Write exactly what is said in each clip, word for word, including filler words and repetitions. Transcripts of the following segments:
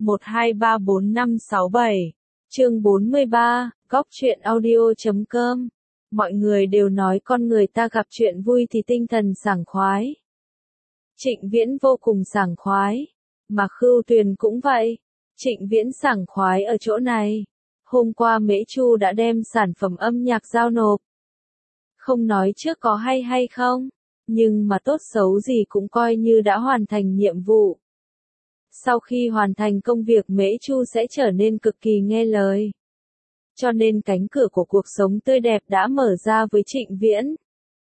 một hai ba bốn năm sáu bảy. Chương bốn mươi ba, góc truyện audio chấm com. Mọi người đều nói con người ta gặp chuyện vui thì tinh thần sảng khoái. Trịnh Viễn vô cùng sảng khoái, mà Khưu Tuyền cũng vậy. Trịnh Viễn sảng khoái ở chỗ này. Hôm qua Mễ Chu đã đem sản phẩm âm nhạc giao nộp. Không nói trước có hay hay không, nhưng mà tốt xấu gì cũng coi như đã hoàn thành nhiệm vụ. Sau khi hoàn thành công việc Mễ Chu sẽ trở nên cực kỳ nghe lời. Cho nên cánh cửa của cuộc sống tươi đẹp đã mở ra với Trịnh Viễn.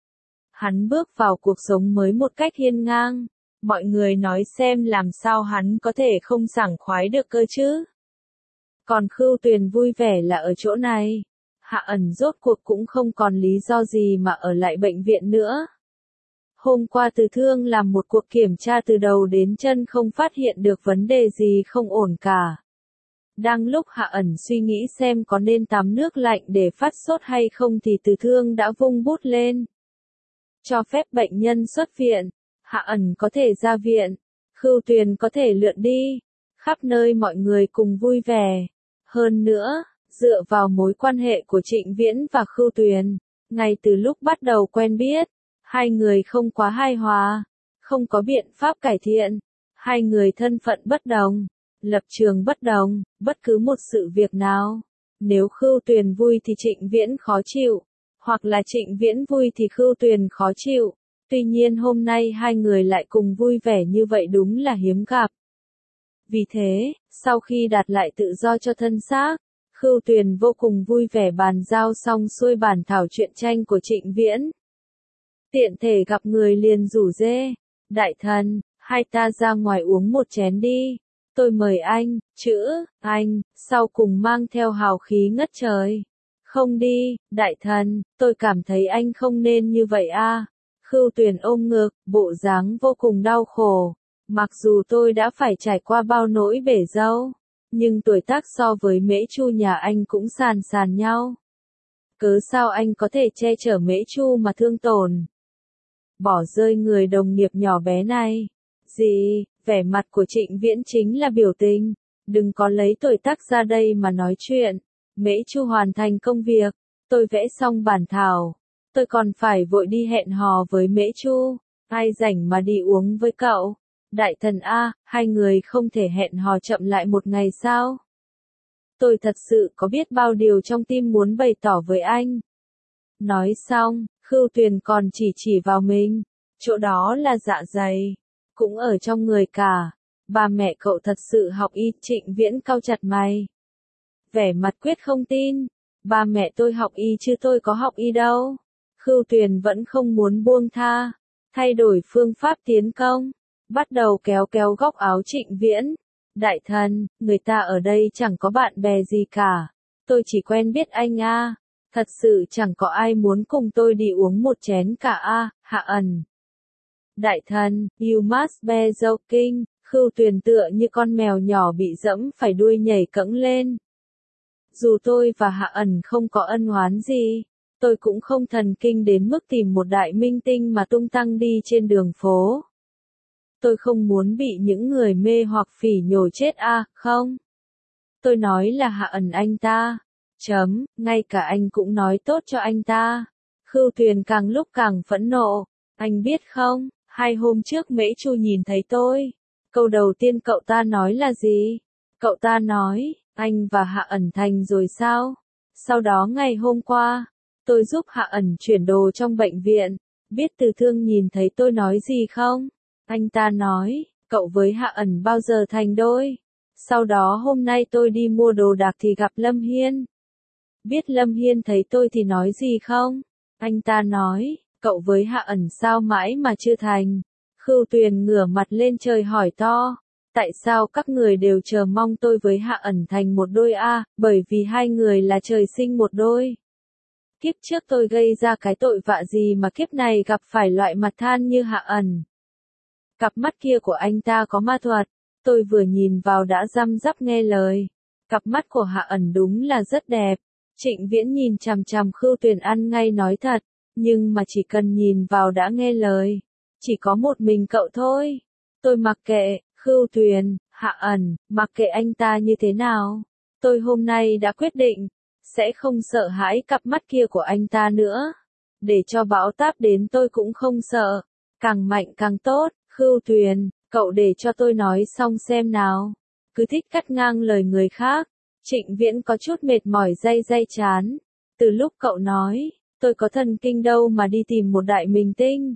Hắn bước vào cuộc sống mới một cách hiên ngang. Mọi người nói xem làm sao hắn có thể không sảng khoái được cơ chứ. Còn Khưu Tuyền vui vẻ là ở chỗ này. Hạ Ẩn rốt cuộc cũng không còn lý do gì mà ở lại bệnh viện nữa. Hôm qua Từ Thương làm một cuộc kiểm tra từ đầu đến chân không phát hiện được vấn đề gì không ổn cả. Đang lúc Hạ Ẩn suy nghĩ xem có nên tắm nước lạnh để phát sốt hay không thì Từ Thương đã vung bút lên. Cho phép bệnh nhân xuất viện, Hạ Ẩn có thể ra viện, Khưu Tuyền có thể lượn đi, khắp nơi mọi người cùng vui vẻ. Hơn nữa, dựa vào mối quan hệ của Trịnh Viễn và Khưu Tuyền, ngay từ lúc bắt đầu quen biết, hai người không quá hài hòa, không có biện pháp cải thiện, hai người thân phận bất đồng, lập trường bất đồng, bất cứ một sự việc nào. Nếu Khưu Tuyền vui thì Trịnh Viễn khó chịu, hoặc là Trịnh Viễn vui thì Khưu Tuyền khó chịu. Tuy nhiên hôm nay hai người lại cùng vui vẻ như vậy đúng là hiếm gặp. Vì thế, sau khi đạt lại tự do cho thân xác, Khưu Tuyền vô cùng vui vẻ bàn giao xong xuôi bản thảo truyện tranh của Trịnh Viễn. Tiện thể gặp người liền rủ rê, đại thần, hai ta ra ngoài uống một chén đi, tôi mời anh, chữ, anh, sau cùng mang theo hào khí ngất trời. Không đi, đại thần, tôi cảm thấy anh không nên như vậy a. Khưu Tuyền ôm ngực, bộ dáng vô cùng đau khổ. Mặc dù tôi đã phải trải qua bao nỗi bể dâu, nhưng tuổi tác so với Mễ Chu nhà anh cũng sàn sàn nhau. Cớ sao anh có thể che chở Mễ Chu mà thương tổn? Bỏ rơi người đồng nghiệp nhỏ bé này. Gì, vẻ mặt của Trịnh Viễn chính là biểu tình. Đừng có lấy tuổi tác ra đây mà nói chuyện. Mễ Chu hoàn thành công việc, tôi vẽ xong bản thảo. Tôi còn phải vội đi hẹn hò với Mễ Chu. Ai rảnh mà đi uống với cậu? Đại thần A, hai người không thể hẹn hò chậm lại một ngày sao? Tôi thật sự có biết bao điều trong tim muốn bày tỏ với anh. Nói xong, Khưu Tuyền còn chỉ chỉ vào mình. Chỗ đó là dạ dày. Cũng ở trong người cả. Ba mẹ cậu thật sự học y. Trịnh Viễn cau chặt mày. Vẻ mặt quyết không tin. Ba mẹ tôi học y chứ tôi có học y đâu. Khưu Tuyền vẫn không muốn buông tha. Thay đổi phương pháp tiến công. Bắt đầu kéo kéo góc áo Trịnh Viễn. Đại thần, người ta ở đây chẳng có bạn bè gì cả. Tôi chỉ quen biết anh a. Thật sự chẳng có ai muốn cùng tôi đi uống một chén cả a. Hạ Ẩn. Đại thần, you must be joking. Khưu Tuyền tựa như con mèo nhỏ bị dẫm phải đuôi nhảy cẫng lên. Dù tôi và Hạ Ẩn không có ân oán gì, tôi cũng không thần kinh đến mức tìm một đại minh tinh mà tung tăng đi trên đường phố. Tôi không muốn bị những người mê hoặc phỉ nhổ chết a, à, không. Tôi nói là Hạ Ẩn anh ta. Chấm, ngay cả anh cũng nói tốt cho anh ta. Khưu Tuyền càng lúc càng phẫn nộ. Anh biết không, hai hôm trước Mễ Chu nhìn thấy tôi. Câu đầu tiên cậu ta nói là gì? Cậu ta nói, anh và Hạ Ẩn thành rồi sao? Sau đó ngày hôm qua, tôi giúp Hạ Ẩn chuyển đồ trong bệnh viện. Biết Từ Thương nhìn thấy tôi nói gì không? Anh ta nói, cậu với Hạ Ẩn bao giờ thành đôi? Sau đó hôm nay tôi đi mua đồ đạc thì gặp Lâm Hiên. Biết Lâm Hiên thấy tôi thì nói gì không? Anh ta nói, cậu với Hạ Ẩn sao mãi mà chưa thành? Khưu Tuyền ngửa mặt lên trời hỏi to. Tại sao các người đều chờ mong tôi với Hạ Ẩn thành một đôi a? À, bởi vì hai người là trời sinh một đôi. Kiếp trước tôi gây ra cái tội vạ gì mà kiếp này gặp phải loại mặt than như Hạ Ẩn. Cặp mắt kia của anh ta có ma thuật, tôi vừa nhìn vào đã răm rắp nghe lời. Cặp mắt của Hạ Ẩn đúng là rất đẹp. Trịnh Viễn nhìn chằm chằm Khưu Tuyền ăn ngay nói thật, nhưng mà chỉ cần nhìn vào đã nghe lời. Chỉ có một mình cậu thôi. Tôi mặc kệ, Khưu Tuyền, Hạ ẩn, mặc kệ anh ta như thế nào, tôi hôm nay đã quyết định, sẽ không sợ hãi cặp mắt kia của anh ta nữa. Để cho bão táp đến tôi cũng không sợ, càng mạnh càng tốt. Khưu Tuyền, cậu để cho tôi nói xong xem nào. Cứ thích cắt ngang lời người khác. Trịnh Viễn có chút mệt mỏi day day chán. Từ lúc cậu nói, tôi có thần kinh đâu mà đi tìm một đại minh tinh.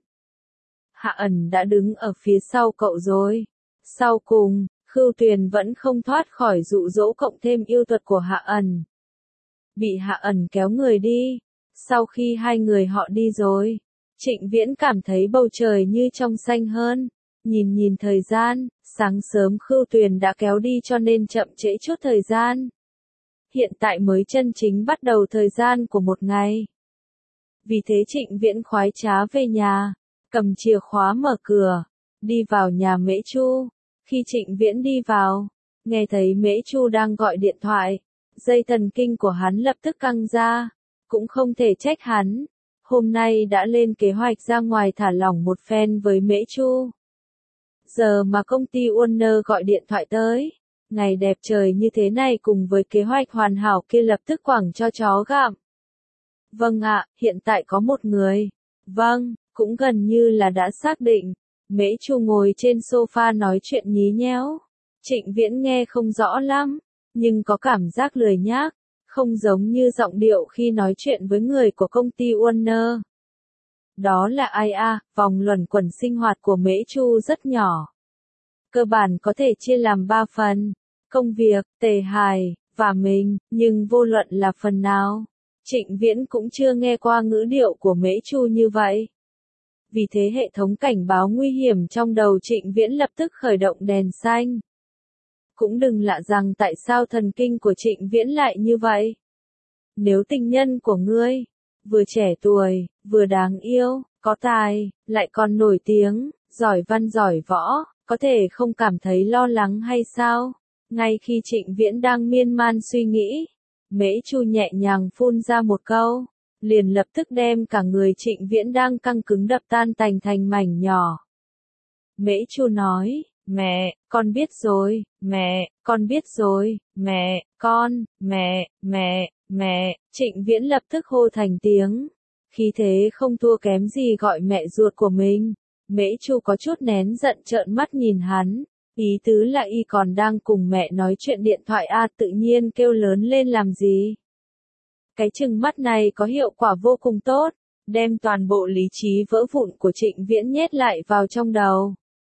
Hạ ẩn đã đứng ở phía sau cậu rồi. Sau cùng, Khưu Tuyền vẫn không thoát khỏi dụ dỗ cộng thêm yêu thuật của Hạ ẩn. Bị Hạ ẩn kéo người đi. Sau khi hai người họ đi rồi, Trịnh Viễn cảm thấy bầu trời như trong xanh hơn. Nhìn nhìn thời gian, sáng sớm Khưu Tuyền đã kéo đi cho nên chậm trễ chút thời gian. Hiện tại mới chân chính bắt đầu thời gian của một ngày. Vì thế Trịnh Viễn khoái trá về nhà, cầm chìa khóa mở cửa, đi vào nhà Mễ Chu. Khi Trịnh Viễn đi vào, nghe thấy Mễ Chu đang gọi điện thoại, dây thần kinh của hắn lập tức căng ra, cũng không thể trách hắn. Hôm nay đã lên kế hoạch ra ngoài thả lỏng một phen với Mễ Chu. Giờ mà công ty Warner gọi điện thoại tới, ngày đẹp trời như thế này cùng với kế hoạch hoàn hảo kia lập tức quẳng cho chó gặm. Vâng ạ, hiện tại có một người. Vâng, cũng gần như là đã xác định. Mễ Chu ngồi trên sofa nói chuyện nhí nhẽo. Trịnh Viễn nghe không rõ lắm, nhưng có cảm giác lười nhác, không giống như giọng điệu khi nói chuyện với người của công ty Warner. Đó là ai à, vòng luẩn quẩn sinh hoạt của Mễ Chu rất nhỏ. Cơ bản có thể chia làm ba phần, công việc, tề hài, và mình, nhưng vô luận là phần nào, Trịnh Viễn cũng chưa nghe qua ngữ điệu của Mễ Chu như vậy. Vì thế hệ thống cảnh báo nguy hiểm trong đầu Trịnh Viễn lập tức khởi động đèn xanh. Cũng đừng lạ rằng tại sao thần kinh của Trịnh Viễn lại như vậy. Nếu tình nhân của ngươi, vừa trẻ tuổi, vừa đáng yêu, có tài, lại còn nổi tiếng, giỏi văn giỏi võ, có thể không cảm thấy lo lắng hay sao? Ngay khi Trịnh Viễn đang miên man suy nghĩ, Mễ Chu nhẹ nhàng phun ra một câu, liền lập tức đem cả người Trịnh Viễn đang căng cứng đập tan tành thành mảnh nhỏ. Mễ Chu nói, mẹ, con biết rồi, mẹ, con biết rồi, mẹ, con, mẹ, mẹ, mẹ, Trịnh Viễn lập tức hô thành tiếng. Khí thế không thua kém gì gọi mẹ ruột của mình. Mễ Chu có chút nén giận trợn mắt nhìn hắn. Ý tứ là y còn đang cùng mẹ nói chuyện điện thoại a, tự nhiên kêu lớn lên làm gì. Cái trừng mắt này có hiệu quả vô cùng tốt, đem toàn bộ lý trí vỡ vụn của Trịnh Viễn nhét lại vào trong đầu.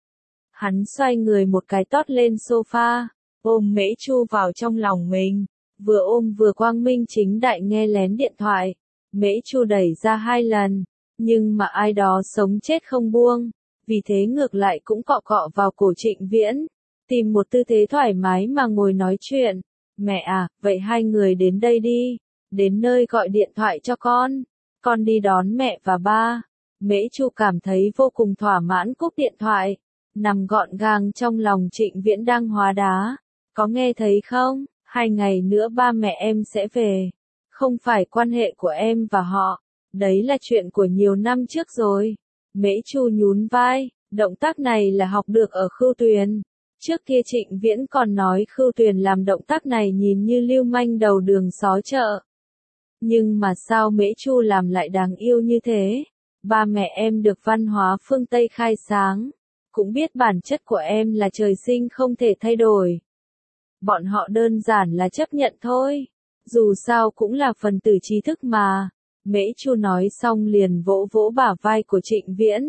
Hắn xoay người một cái tót lên sofa, ôm Mễ Chu vào trong lòng mình, vừa ôm vừa quang minh chính đại nghe lén điện thoại. Mễ Chu đẩy ra hai lần, nhưng mà ai đó sống chết không buông, vì thế ngược lại cũng cọ cọ vào cổ Trịnh Viễn, tìm một tư thế thoải mái mà ngồi nói chuyện. Mẹ à, vậy hai người đến đây đi, đến nơi gọi điện thoại cho con, con đi đón mẹ và ba. Mễ Chu cảm thấy vô cùng thỏa mãn cúp điện thoại, nằm gọn gàng trong lòng Trịnh Viễn đang hóa đá. Có nghe thấy không, hai ngày nữa ba mẹ em sẽ về. Không phải quan hệ của em và họ, đấy là chuyện của nhiều năm trước rồi. Mễ Chu nhún vai, động tác này là học được ở Khưu Tuyền. Trước kia Trịnh Viễn còn nói Khưu Tuyền làm động tác này nhìn như lưu manh đầu đường xó chợ. Nhưng mà sao Mễ Chu làm lại đáng yêu như thế? Ba mẹ em được văn hóa phương Tây khai sáng, cũng biết bản chất của em là trời sinh không thể thay đổi. Bọn họ đơn giản là chấp nhận thôi. Dù sao cũng là phần tử trí thức mà. Mễ Chu nói xong liền vỗ vỗ bả vai của Trịnh Viễn.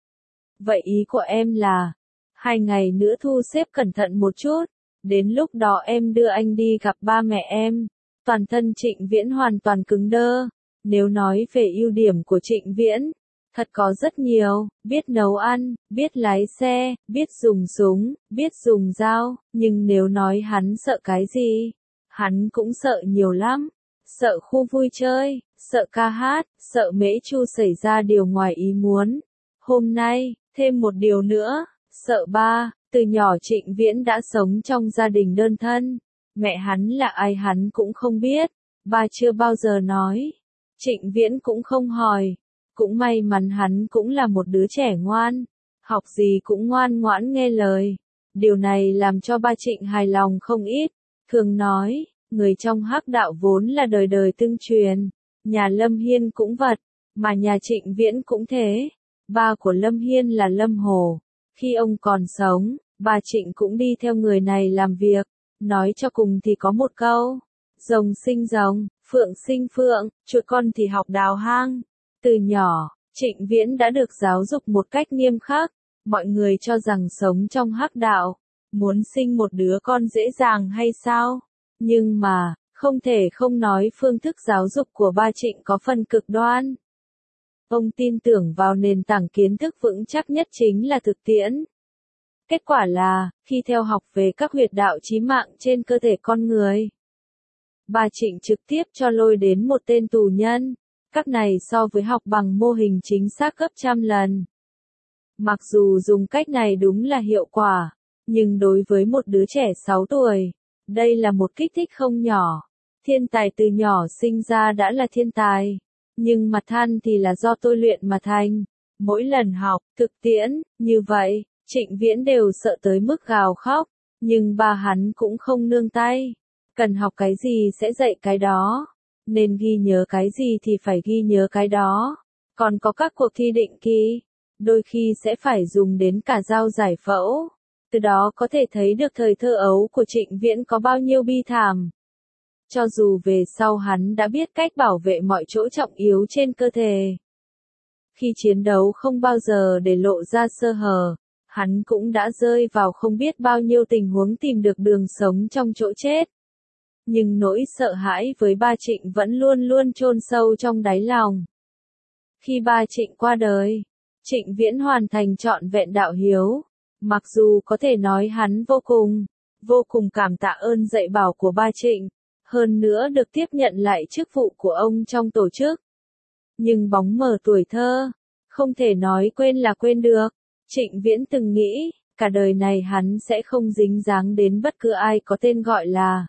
Vậy ý của em là, hai ngày nữa thu xếp cẩn thận một chút, đến lúc đó em đưa anh đi gặp ba mẹ em. Toàn thân Trịnh Viễn hoàn toàn cứng đơ. Nếu nói về ưu điểm của Trịnh Viễn, thật có rất nhiều, biết nấu ăn, biết lái xe, biết dùng súng, biết dùng dao, nhưng nếu nói hắn sợ cái gì? Hắn cũng sợ nhiều lắm, sợ khu vui chơi, sợ ca hát, sợ Mễ Chu xảy ra điều ngoài ý muốn. Hôm nay, thêm một điều nữa, sợ ba. Từ nhỏ Trịnh Viễn đã sống trong gia đình đơn thân, mẹ hắn là ai hắn cũng không biết, ba chưa bao giờ nói, Trịnh Viễn cũng không hỏi. Cũng may mắn hắn cũng là một đứa trẻ ngoan, học gì cũng ngoan ngoãn nghe lời. Điều này làm cho ba Trịnh hài lòng không ít, thường nói, người trong hắc đạo vốn là đời đời tương truyền, nhà Lâm Hiên cũng vật, mà nhà Trịnh Viễn cũng thế. Ba của Lâm Hiên là Lâm Hồ, khi ông còn sống, ba Trịnh cũng đi theo người này làm việc, nói cho cùng thì có một câu, rồng sinh rồng, phượng sinh phượng, chuột con thì học đào hang. Từ nhỏ, Trịnh Viễn đã được giáo dục một cách nghiêm khắc, mọi người cho rằng sống trong hắc đạo, muốn sinh một đứa con dễ dàng hay sao? Nhưng mà, không thể không nói phương thức giáo dục của ba Trịnh có phần cực đoan. Ông tin tưởng vào nền tảng kiến thức vững chắc nhất chính là thực tiễn. Kết quả là, khi theo học về các huyệt đạo chí mạng trên cơ thể con người, ba Trịnh trực tiếp cho lôi đến một tên tù nhân. Các này so với học bằng mô hình chính xác gấp trăm lần. Mặc dù dùng cách này đúng là hiệu quả, nhưng đối với một đứa trẻ sáu tuổi, đây là một kích thích không nhỏ. Thiên tài từ nhỏ sinh ra đã là thiên tài, nhưng mặt than thì là do tôi luyện mà thành. Mỗi lần học, thực tiễn, như vậy, Trịnh Viễn đều sợ tới mức gào khóc, nhưng ba hắn cũng không nương tay. Cần học cái gì sẽ dạy cái đó, nên ghi nhớ cái gì thì phải ghi nhớ cái đó. Còn có các cuộc thi định kỳ, đôi khi sẽ phải dùng đến cả dao giải phẫu. Từ đó có thể thấy được thời thơ ấu của Trịnh Viễn có bao nhiêu bi thảm. Cho dù về sau hắn đã biết cách bảo vệ mọi chỗ trọng yếu trên cơ thể, khi chiến đấu không bao giờ để lộ ra sơ hở, hắn cũng đã rơi vào không biết bao nhiêu tình huống tìm được đường sống trong chỗ chết. Nhưng nỗi sợ hãi với ba Trịnh vẫn luôn luôn chôn sâu trong đáy lòng. Khi ba Trịnh qua đời, Trịnh Viễn hoàn thành trọn vẹn đạo hiếu. Mặc dù có thể nói hắn vô cùng, vô cùng cảm tạ ơn dạy bảo của ba Trịnh, hơn nữa được tiếp nhận lại chức vụ của ông trong tổ chức. Nhưng bóng mờ tuổi thơ, không thể nói quên là quên được. Trịnh Viễn từng nghĩ, cả đời này hắn sẽ không dính dáng đến bất cứ ai có tên gọi là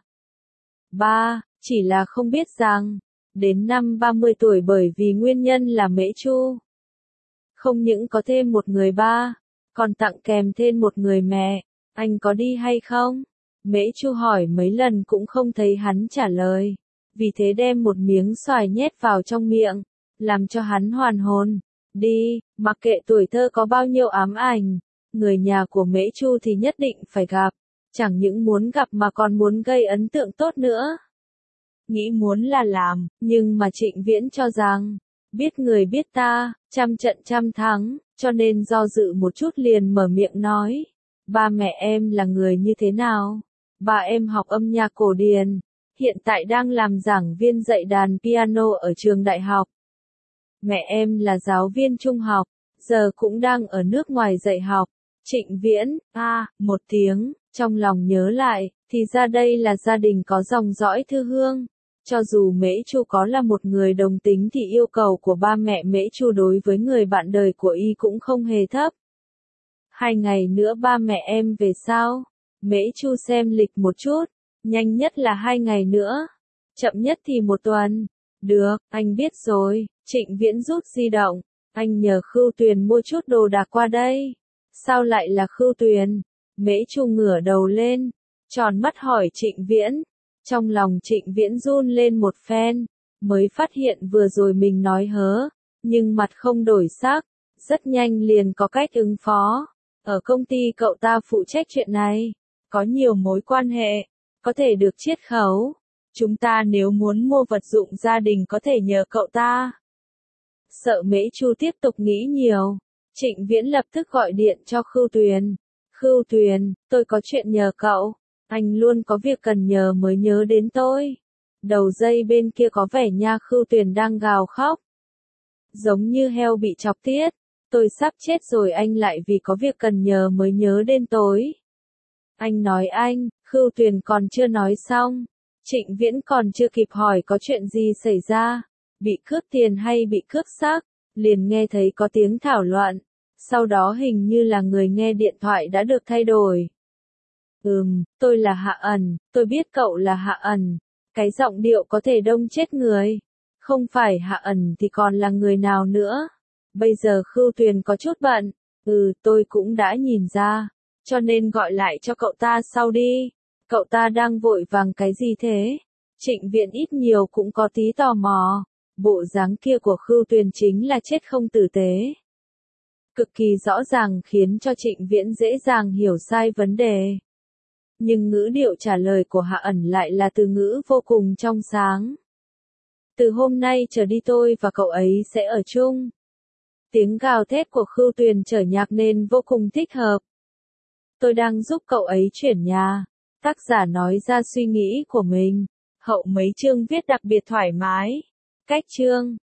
ba, chỉ là không biết rằng, đến năm ba mươi tuổi bởi vì nguyên nhân là Mễ Chu, không những có thêm một người ba, còn tặng kèm thêm một người mẹ. Anh có đi hay không? Mễ Chu hỏi mấy lần cũng không thấy hắn trả lời, vì thế đem một miếng xoài nhét vào trong miệng, làm cho hắn hoàn hồn. Đi, mặc kệ tuổi thơ có bao nhiêu ám ảnh, người nhà của Mễ Chu thì nhất định phải gặp, chẳng những muốn gặp mà còn muốn gây ấn tượng tốt nữa. Nghĩ muốn là làm, nhưng mà Trịnh Viễn cho rằng, biết người biết ta, trăm trận trăm thắng, cho nên do dự một chút liền mở miệng nói, ba mẹ em là người như thế nào? Ba em học âm nhạc cổ điển, hiện tại đang làm giảng viên dạy đàn piano ở trường đại học. Mẹ em là giáo viên trung học, giờ cũng đang ở nước ngoài dạy học. Trịnh Viễn, a, à, một tiếng, trong lòng nhớ lại, thì ra đây là gia đình có dòng dõi thư hương. Cho dù Mễ Chu có là một người đồng tính thì yêu cầu của ba mẹ Mễ Chu đối với người bạn đời của y cũng không hề thấp. Hai ngày nữa ba mẹ em về sao? Mễ Chu xem lịch một chút, nhanh nhất là hai ngày nữa, chậm nhất thì một tuần. Được, anh biết rồi. Trịnh Viễn rút di động, anh nhờ Khưu Tuyền mua chút đồ đạc qua đây. Sao lại là Khưu Tuyền? Mễ Chu ngửa đầu lên, tròn mắt hỏi Trịnh Viễn. Trong lòng Trịnh Viễn run lên một phen, mới phát hiện vừa rồi mình nói hớ, nhưng mặt không đổi sắc, rất nhanh liền có cách ứng phó. Ở công ty cậu ta phụ trách chuyện này, có nhiều mối quan hệ, có thể được chiết khấu. Chúng ta nếu muốn mua vật dụng gia đình có thể nhờ cậu ta. Sợ Mễ Chu tiếp tục nghĩ nhiều, Trịnh Viễn lập tức gọi điện cho Khưu Tuyền. Khưu Tuyền, tôi có chuyện nhờ cậu. Anh luôn có việc cần nhờ mới nhớ đến tôi. Đầu dây bên kia có vẻ nha Khưu Tuyền đang gào khóc. Giống như heo bị chọc tiết. Tôi sắp chết rồi anh lại vì có việc cần nhờ mới nhớ đến tôi. Anh nói anh, Khưu Tuyền còn chưa nói xong. Trịnh Viễn còn chưa kịp hỏi có chuyện gì xảy ra. Bị cướp tiền hay bị cướp xác, liền nghe thấy có tiếng thảo luận. Sau đó hình như là người nghe điện thoại đã được thay đổi. Ừm, tôi là Hạ Ẩn, tôi biết cậu là Hạ Ẩn. Cái giọng điệu có thể đông chết người. Không phải Hạ Ẩn thì còn là người nào nữa. Bây giờ Khưu Tuyền có chút bận. Ừ, tôi cũng đã nhìn ra. cho nên gọi lại cho cậu ta sau đi. Cậu ta đang vội vàng cái gì thế? Trịnh Viễn ít nhiều cũng có tí tò mò. Bộ dáng kia của Khưu Tuyền chính là chết không tử tế. Cực kỳ rõ ràng khiến cho Trịnh Viễn dễ dàng hiểu sai vấn đề. Nhưng ngữ điệu trả lời của Hạ ẩn lại là từ ngữ vô cùng trong sáng. Từ hôm nay trở đi tôi và cậu ấy sẽ ở chung. Tiếng gào thét của Khưu Tuyền trở nhạc nên vô cùng thích hợp. Tôi đang giúp cậu ấy chuyển nhà. Tác giả nói ra suy nghĩ của mình. Hậu mấy chương viết đặc biệt thoải mái. Cách chương